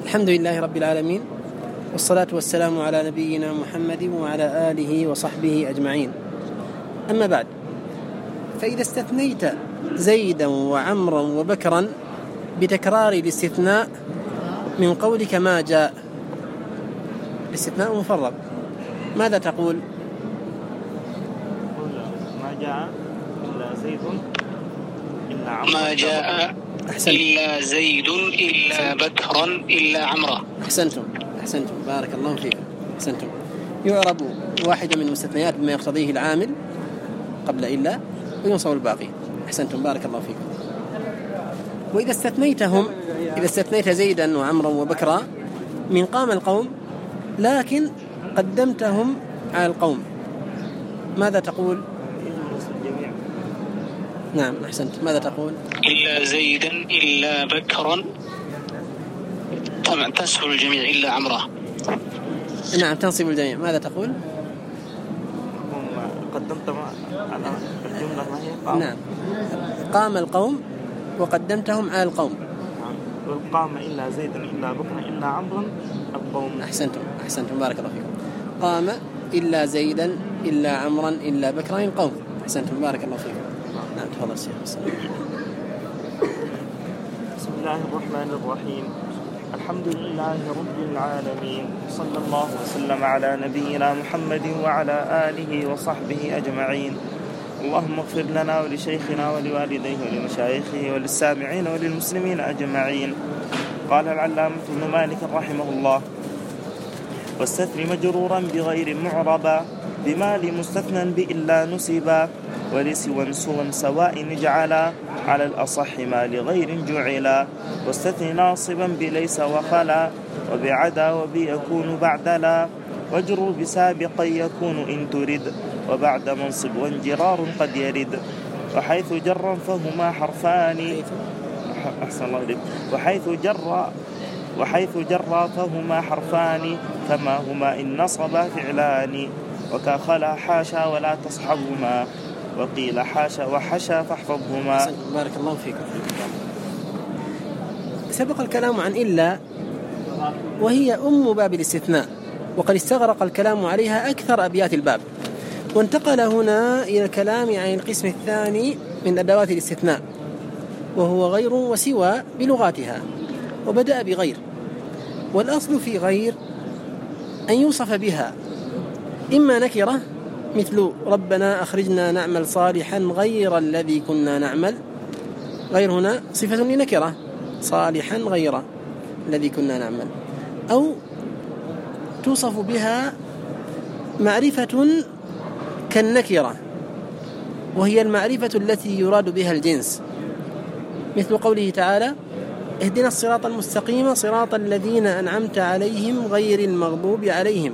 الحمد لله رب العالمين، والصلاة والسلام على نبينا محمد وعلى آله وصحبه أجمعين. أما بعد، فإذا استثنيت زيدا وعمرا وبكرا بتكرار الاستثناء من قولك ما جاء، الاستثناء مفرغ، ماذا تقول؟ ما جاء إلا زيد إلا عمرا. ما جاء إلا زيد إلا بكرا إلا عمرا. أحسنتم بارك الله فيكم. أحسنتم. يعرب واحدة من المستثنيات بما يقتضيه العامل قبل إلا وينصب الباقي. أحسنتم بارك الله فيكم. وإذا استثنيت زيدا وعمرا وبكرا من قام القوم لكن قدمتهم على القوم، ماذا تقول؟ نعم أحسنت، ماذا تقول؟ إلا زيدا إلا بكرا، طبعا تنصب الجميع إلا عمرا. نعم تنصب الجميع، ماذا تقول؟ قدمت على الجملة ما هي قام. نعم قام القوم وقدمتهم على القوم. والقام إلا زيدا إلا بكرا إلا عمرا القوم. أحسنتم بارك الله فيكم. قام إلا زيدا إلا عمرا إلا بكرا القوم. أحسنتم بارك الله فيكم. نعم تفضل الشيخ. بسم الله الرحمن الرحيم. الحمد لله رب العالمين، صلى الله وسلم على نبينا محمد وعلى آله وصحبه أجمعين. اللهم اغفر لنا ولشيخنا ولوالديه ولمشايخه وللسامعين وللمسلمين أجمعين. قال العلامة ابن مالك رحمه الله: واستثني مجرورا بغير معربا بما لمستثنى بإلا نسبا ولسوى سواء نجعلا على الأصح ما لغير جعلا. واستثني ناصبا بليس وخلا وبعدا وبيكون بعد لا واجرر بسابقا يكون إن ترد وبعد منصب وانجرار قد يرد. وحيث جرا فهما حرفان. أحسن الله إليك. وحيث جرا فهما حرفان كما هما إن نصبا فعلان. وكخلا حاشا ولا تصحبهما وقيل حاشا وحشا فاحفظهما. بارك الله فيكم. سبق الكلام عن إلا وهي أم باب الاستثناء، وقد استغرق الكلام عليها أكثر أبيات الباب، وانتقل هنا إلى الكلام عن القسم الثاني من أدوات الاستثناء وهو غير وسوى بلغاتها، وبدأ بغير. والأصل في غير أن يوصف بها إما نكرة مثل ربنا أخرجنا نعمل صالحا غير الذي كنا نعمل، غير هنا صفة لنكرة، صالحا غير الذي كنا نعمل، أو توصف بها معرفة كالنكرة وهي المعرفة التي يراد بها الجنس، مثل قوله تعالى: اهدنا الصراط المستقيم صراط الذين أنعمت عليهم غير المغضوب عليهم.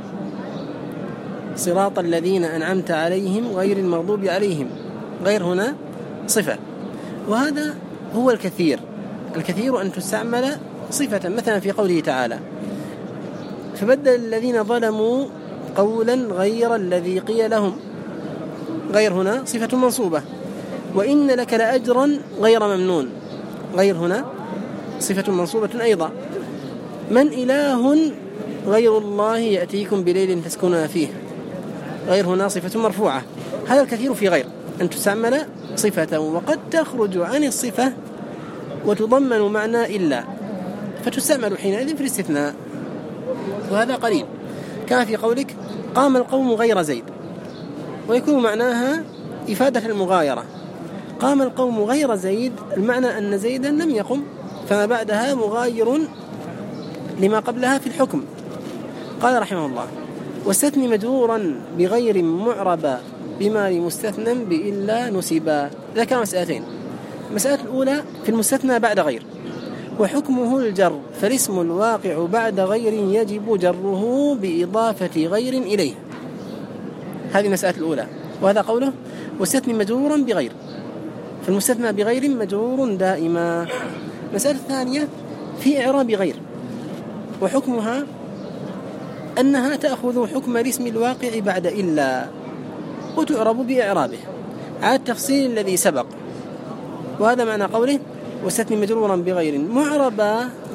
صراط الذين أنعمت عليهم غير المغضوب عليهم، غير هنا صفة. وهذا هو الكثير أن تستعمل صفة، مثلا في قوله تعالى: فبدل الذين ظلموا قولا غير الذي قيل لهم، غير هنا صفة منصوبة. وإن لك لأجرا غير ممنون، غير هنا صفة منصوبة أيضا. من إله غير الله يأتيكم بليل تسكنون فيه، غير هنا صفة مرفوعة. هذا الكثير في غير أن تستعمل صفة وقد تخرج عن الصفة وتضمن معنى إلا، فتستعمل حينئذ في الاستثناء، وهذا قليل. كان في قولك قام القوم غير زيد، ويكون معناها إفادة المغايرة. قام القوم غير زيد، المعنى أن زيدا لم يقم، فما بعدها مغاير لما قبلها في الحكم. قال رحمه الله: واستثني مجرورا بغير معربا بما لمستثنى بإلا نسبا. ذكر مسألتين. المسألة الأولى في المستثنى بعد غير، وحكمه الجر، فالاسم الواقع بعد غير يجب جره بإضافة غير إليه. هذه المسألة الأولى، وهذا قوله: واستثني مجرورا بغير، فالمستثنى بغير مجرور دائما. المسألة الثانية في إعراب غير، وحكمها أنها تأخذ حكم الاسم الواقع بعد إلا وتعرب بإعرابه على التفصيل الذي سبق. وهذا معنى قوله: واستثني مجرورا بغير معربا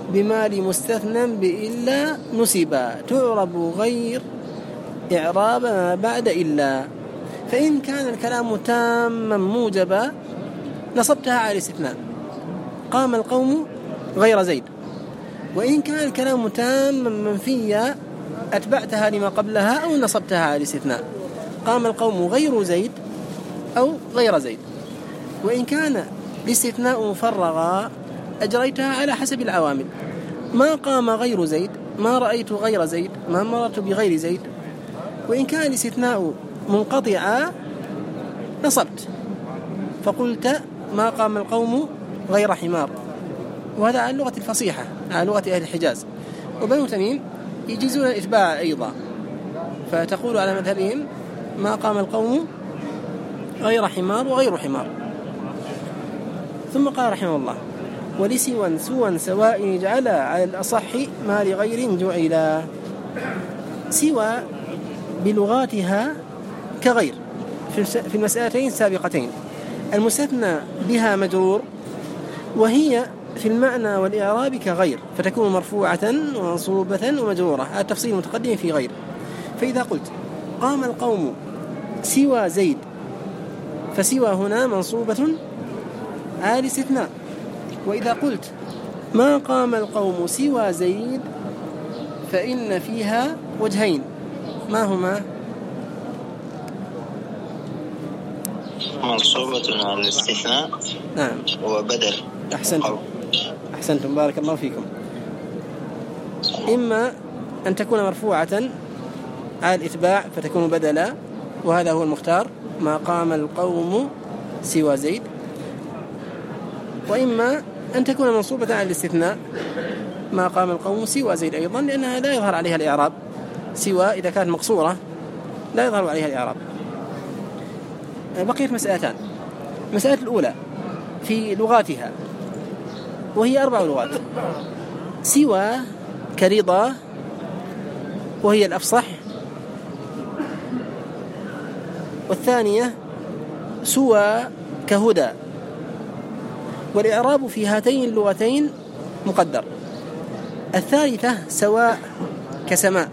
بما مستثنى بإلا نسبا تعرب غير إعراب ما بعد إلا. فإن كان الكلام تاما موجبا نصبتها على الاستثناء، قام القوم غير زيد. وإن كان الكلام تاما منفيا أتبعتها لما قبلها أو نصبتها على الاستثناء، قام القوم غير زيد أو غير زيد. وإن كان الاستثناء مفرغا أجريتها على حسب العوامل، ما قام غير زيد، ما رأيت غير زيد، ما مررت بغير زيد. وإن كان الاستثناء منقطعا نصبت، فقلت ما قام القوم غير حمار، وهذا على اللغة الفصيحة، على لغة أهل الحجاز. وبنو تميم يجيزون الإتباع أيضا، فتقول على مذهبهم ما قام القوم غير حمار وغير حمار. ثم قال رحمه الله ولسوى سواء اجعل على الأصح ما لغير جعلا. سوى بلغاتها كغير في المسألتين السابقتين، المستثنى بها مجرور، وهي في المعنى والإعراب كغير، فتكون مرفوعة ومنصوبة ومجرورة. التفصيل متقدم في غير. فإذا قلت قام القوم سوى زيد، فسوى هنا منصوبة على الاستثناء. وإذا قلت ما قام القوم سوى زيد فإن فيها وجهين، ما هما؟ منصوبة على الاستثناء، نعم، وبدل. أحسنتم بارك الله فيكم. إما أن تكون مرفوعة على الإتباع فتكون بدلا، وهذا هو المختار، ما قام القوم سوى زيد. وإما أن تكون منصوبة على الاستثناء، ما قام القوم سوى زيد أيضا، لأنها لا يظهر عليها الإعراب. سوى إذا كانت مقصورة لا يظهر عليها الإعراب. بقيت مسألتان. المسألة الأولى في لغاتها، وهي 4 لغات. سوى كرضا وهي الأفصح، والثانية سوى كهدى. والإعراب في هاتين اللغتين مقدر. الثالثة سواء كسماء،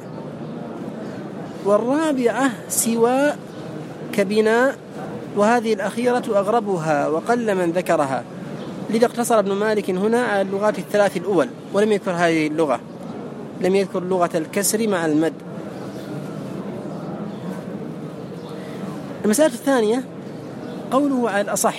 والرابعة سوى كبناء، وهذه الأخيرة أغربها وقل من ذكرها، لذا اقتصر ابن مالك هنا على اللغات الثلاث الأول ولم يذكر هذه اللغة، لم يذكر لغة الكسر مع المد. المسألة الثانية قوله على الأصح،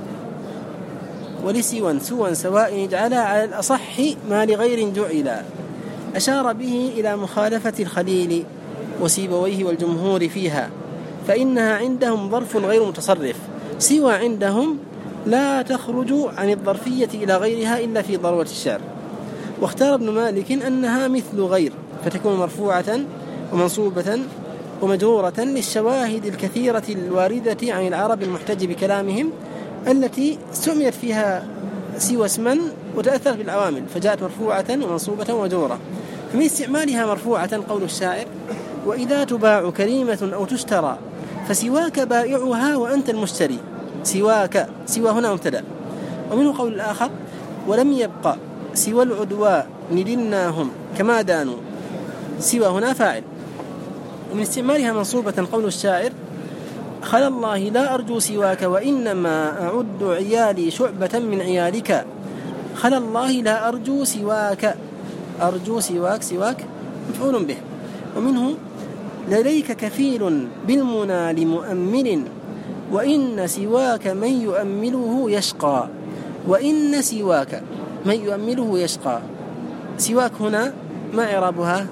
ولسوى سواء اجعلها على الأصح ما لغير جعلا، أشار به إلى مخالفة الخليل وسيبويه والجمهور فيها، فإنها عندهم ظرف غير متصرف. سوى عندهم لا تخرج عن الظرفية إلى غيرها إلا في ضرورة الشعر. واختار ابن مالك أنها مثل غير، فتكون مرفوعة ومنصوبة ومجرورة للشواهد الكثيرة الواردة عن العرب المحتج بكلامهم، التي سميت فيها سوى اسما وتأثرت بالعوامل فجاءت مرفوعة ومنصوبة ومجرورة. فمن استعمالها مرفوعة قول الشاعر وإذا تباع كريمة أو تشترى فسواك بائعها وأنت المشتري. سواك، سوى هنا مبتدأ. ومنه قول الآخر ولم يبقى سوى العدواء ندلناهم كما دانوا، سوى هنا فاعل. ومن استعمالها منصوبة قول الشاعر خلا الله لا أرجو سواك وإنما أعد عيالي شعبة من عيالك. خلا الله لا أرجو سواك، أرجو سواك مفعول به. ومنه لديك كفيل بالمنى لمؤمل وإن سواك من يؤمله يشقى. وإن سواك من يؤمله يشقى. سواك هنا ما إعرابها؟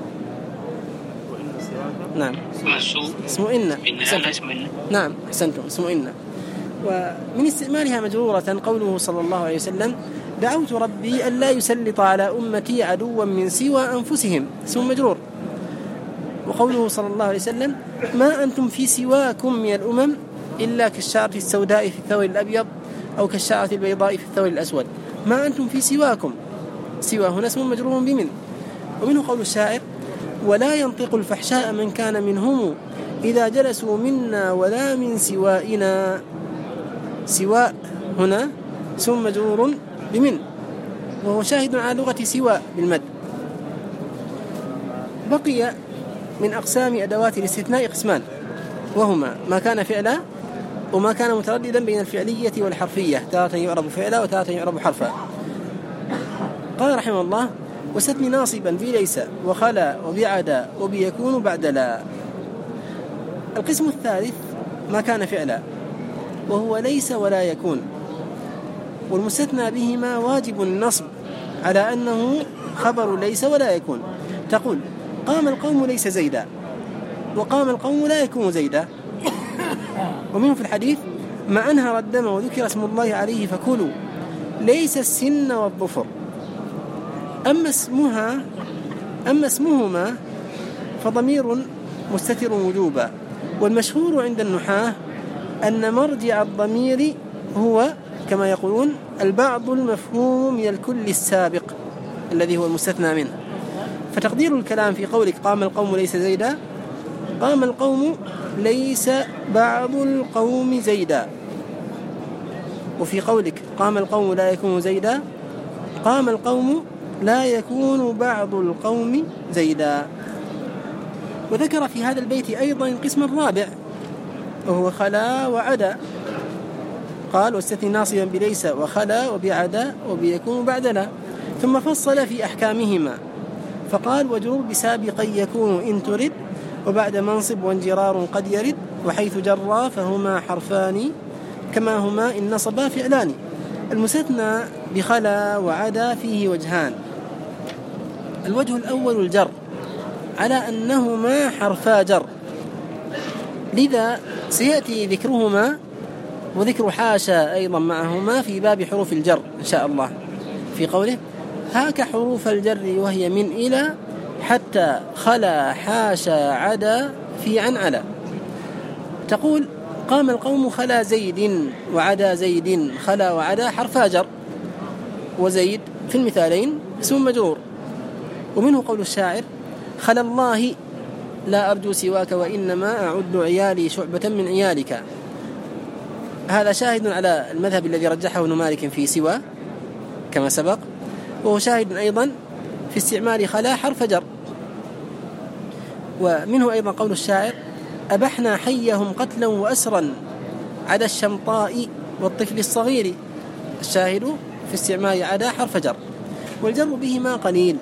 نعم اسم إن. نعم أحسنتم، اسم إن. ومن استعمالها مجرورة قوله صلى الله عليه وسلم دعوت ربي ألا يسلط على أمتي عدوا من سوى أنفسهم، اسم مجرور. وقوله صلى الله عليه وسلم ما أنتم في سواكم من الأمم إلا كالشعرة السوداء في الثور الأبيض أو كالشعرة البيضاء في الثور الأسود. ما أنتم في سواكم، سوى هنا اسم مجرور بمن. ومنه قول الشاعر ولا ينطق الفحشاء من كان منهم إذا جلسوا منا ولا من سوائنا. سواء هنا اسم مجرور بمن. وهو شاهد على لغة سوى بالمد. بقي من أقسام أدوات الاستثناء قسمان، وهما ما كان فعلا وما كان مترددا بين الفعلية والحرفية، تارة يعرب فعلا وتارة يعرب حرفا. قال رحمه الله: واستثني ناصبا بليس وخلا وبعدا وبيكون بعد لا. القسم الثالث ما كان فعلا، وهو ليس ولا يكون، والمستثنى بهما واجب النصب على أنه خبر ليس ولا يكون. تقول: قام القوم ليس زيدا، وقام القوم لا يكون زيدا. ومنه في الحديث: ما أنهر الدم وذكر اسم الله عليه فكلوا، ليس السن والظفر. أما اسمهما فضمير مستتر وجوبا. والمشهور عند النحاة أن مرجع الضمير هو كما يقولون البعض المفهوم من الكل السابق الذي هو المستثنى منه. فتقدير الكلام في قولك قام القوم ليس زيدا: قام القوم ليس بعض القوم زيدا. وفي قولك قام القوم لا يكون زيدا: قام القوم لا يكون بعض القوم زيدا. وذكر في هذا البيت أيضا القسم الرابع، وهو خلا وعدا. قال: واستثني ناصبا بليس وخلا وبعدا وبيكون بعد لا. ثم فصل في أحكامهما فقال: وجرور بسابقا يكون إن ترد، وبعد منصب وانجرار قد يرد، وحيث جرى فهما حرفان كما هما إن نصبا فعلان. المستثنى بخلا وعدا فيه وجهان: الوجه الأول الجر على أنهما حرفا جر، لذا سيأتي ذكرهما وذكر حاشا أيضا معهما في باب حروف الجر إن شاء الله، في قوله: هاك حروف الجر وهي من إلى حتى خلا حاشا عدا في عن على. تقول: قام القوم خلا زيد وعدا زيد. خلا وعدا حرفا جر، وزيد في المثالين اسم مجرور. ومنه قول الشاعر: خلا الله لا أرجو سواك وإنما أعد عيالي شعبة من عيالك. هذا شاهد على المذهب الذي رجحه ابن مالك في سوى كما سبق، وهو شاهد أيضا في استعمال خلا حرف جر. ومنه أيضا قول الشاعر: أبحنا حيهم قتلا وأسرا عدا الشمطاء والطفل الصغير. الشاهد في استعمال عدا حرف جر، والجر بهما قليل.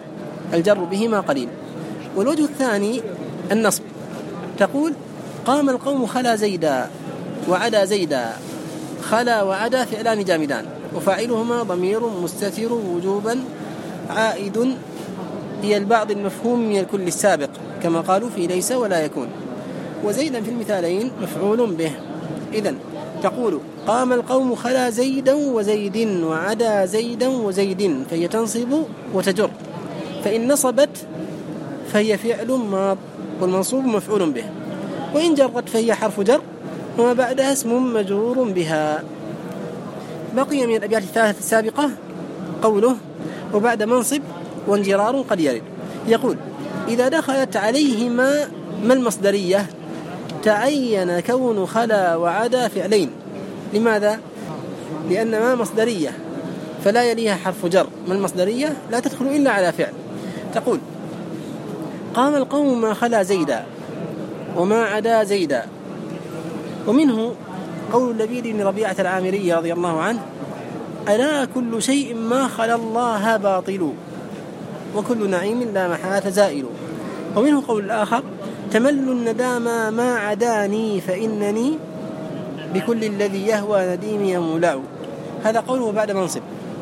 والوجه الثاني النصب. تقول: قام القوم خلا زيدا وعدا زيدا. خلا وعدا فعلان جامدان، وفاعلهما ضمير مستتر وجوبا عائد هي البعض المفهوم من الكل السابق كما قالوا في ليس ولا يكون. وزيدا في المثالين مفعول به. إذن تقول: قام القوم خلا زيدا وزيد وعدا زيدا وزيد، فهي تنصب وتجر. فإن نصبت فهي فعل ماض، والمنصوب مفعول به. وإن جرت فهي حرف جر، وما بعدها اسم مجرور بها. بقي من الأبيات الثلاثة السابقة قوله: وبعد منصب وانجرار قد يرد. يقول: إذا دخلت عليهما ما المصدرية تعين كون خلا وعدا فعلين. لماذا؟ لأن ما مصدرية فلا يليها حرف جر. ما المصدرية لا تدخل إلا على فعل. تقول: قام القوم ما خلا زيدا وما عدا زيدا. ومنه قول لبيد بن ربيعة العامري رضي الله عنه: ألا كل شيء ما خلا الله باطل، وكل نعيم لا محالة زائل. ومنه قول الآخر: تمل الندامى ما عداني فإنني بكل الذي يهوى نديمي مولع. هذا قوله بعد منصب.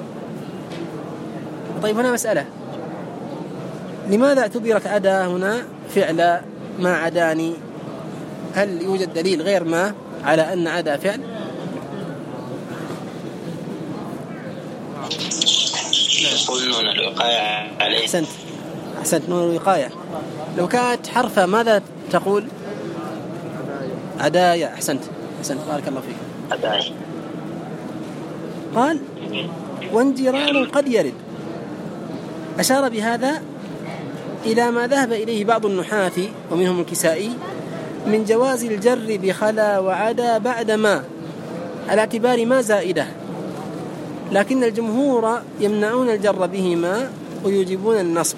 طيب هنا مسألة: لماذا اعتبرت عدا هنا فعل ما عداني؟ هل يوجد دليل غير ما على أن عدا فعل؟ يقول نون الوقاية عليه. أحسنت، نون الوقاية. لو كانت حرفة ماذا تقول؟ عدايا. أحسنت بارك الله فيك. عدايا. قال: وانجرار قد يرد. أشار بهذا إلى ما ذهب إليه بعض النحاة ومنهم الكسائي من جواز الجر بخلا وعدا بعد ما، على اعتبار ما زائدة، لكن الجمهور يمنعون الجر بهما ويوجبون النصب.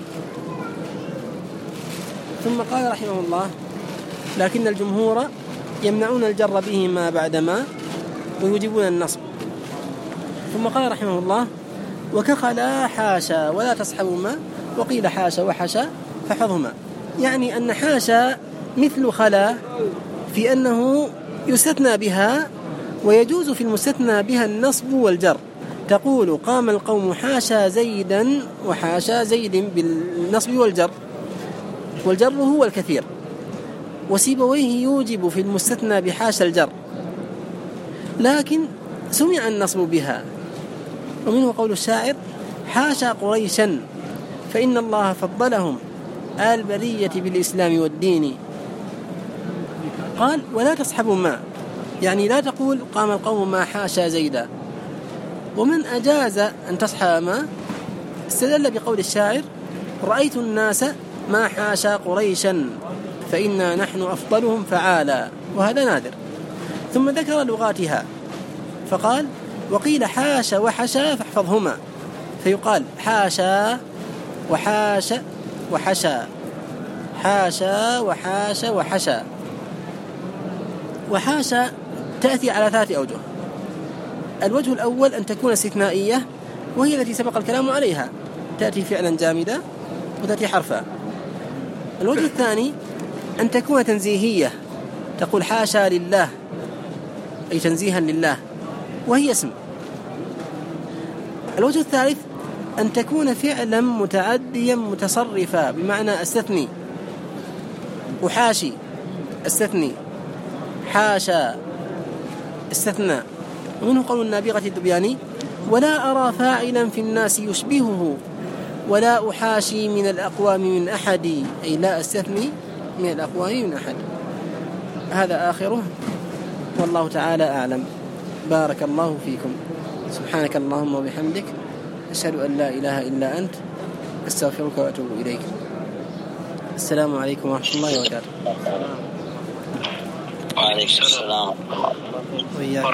ثم قال رحمه الله: لكن الجمهور يمنعون الجر بهما بعدما ويوجبون النصب. ثم قال رحمه الله: وكخلا حاشا ولا تصحبهما، وقيل حاشا وحشا فحفظهما. يعني أن حاشا مثل خلا في أنه يستثنى بها، ويجوز في المستثنى بها النصب والجر. تقول: قام القوم حاشا زيدا وحاشا زيد بالنصب والجر، والجر هو الكثير. وسيبويه يوجب في المستثنى بحاشا الجر، لكن سمع النصب بها. ومنه قول الشاعر: حاشا قريشا فإن الله فضلهم آل البرية بالإسلام والدين. قال: ولا تصحب ما، يعني لا تقول قام القوم ما حاشا زيدا. ومن أجاز أن تصحب ما استدل بقول الشاعر: رأيت الناس ما حاشا قريشا فإنا نحن أفضلهم فعالا، وهذا نادر. ثم ذكر لغاتها فقال: وقيل حاشا وحشا فاحفظهما، فيقال حاشا وحاشا وحشا، حاشا وحاشا وحشا. وحاشا تأتي على 3 أوجه. الوجه الأول أن تكون استثنائية، وهي التي سبق الكلام عليها، تأتي فعلا جامدة وتأتي حرفا. الوجه الثاني أن تكون تنزيهية، تقول حاشا لله، أي تنزيها لله، وهي اسم. الوجه الثالث أن تكون فعلا متعديا متصرفا، بمعنى استثني، وحاشي استثني، حاشا استثنى. ومنه قول النابغة الدبياني: ولا أرى فاعلا في الناس يشبهه ولا أحاشي من الأقوام من أحد، أي لا أستثني من الأقوام من أحد. هذا آخره، والله تعالى أعلم. بارك الله فيكم. سبحانك اللهم وبحمدك، أشهد أن لا إله إلا أنت، أستغفرك وأتوب إليك. السلام عليكم ورحمة الله وبركاته. وعليكم السلام.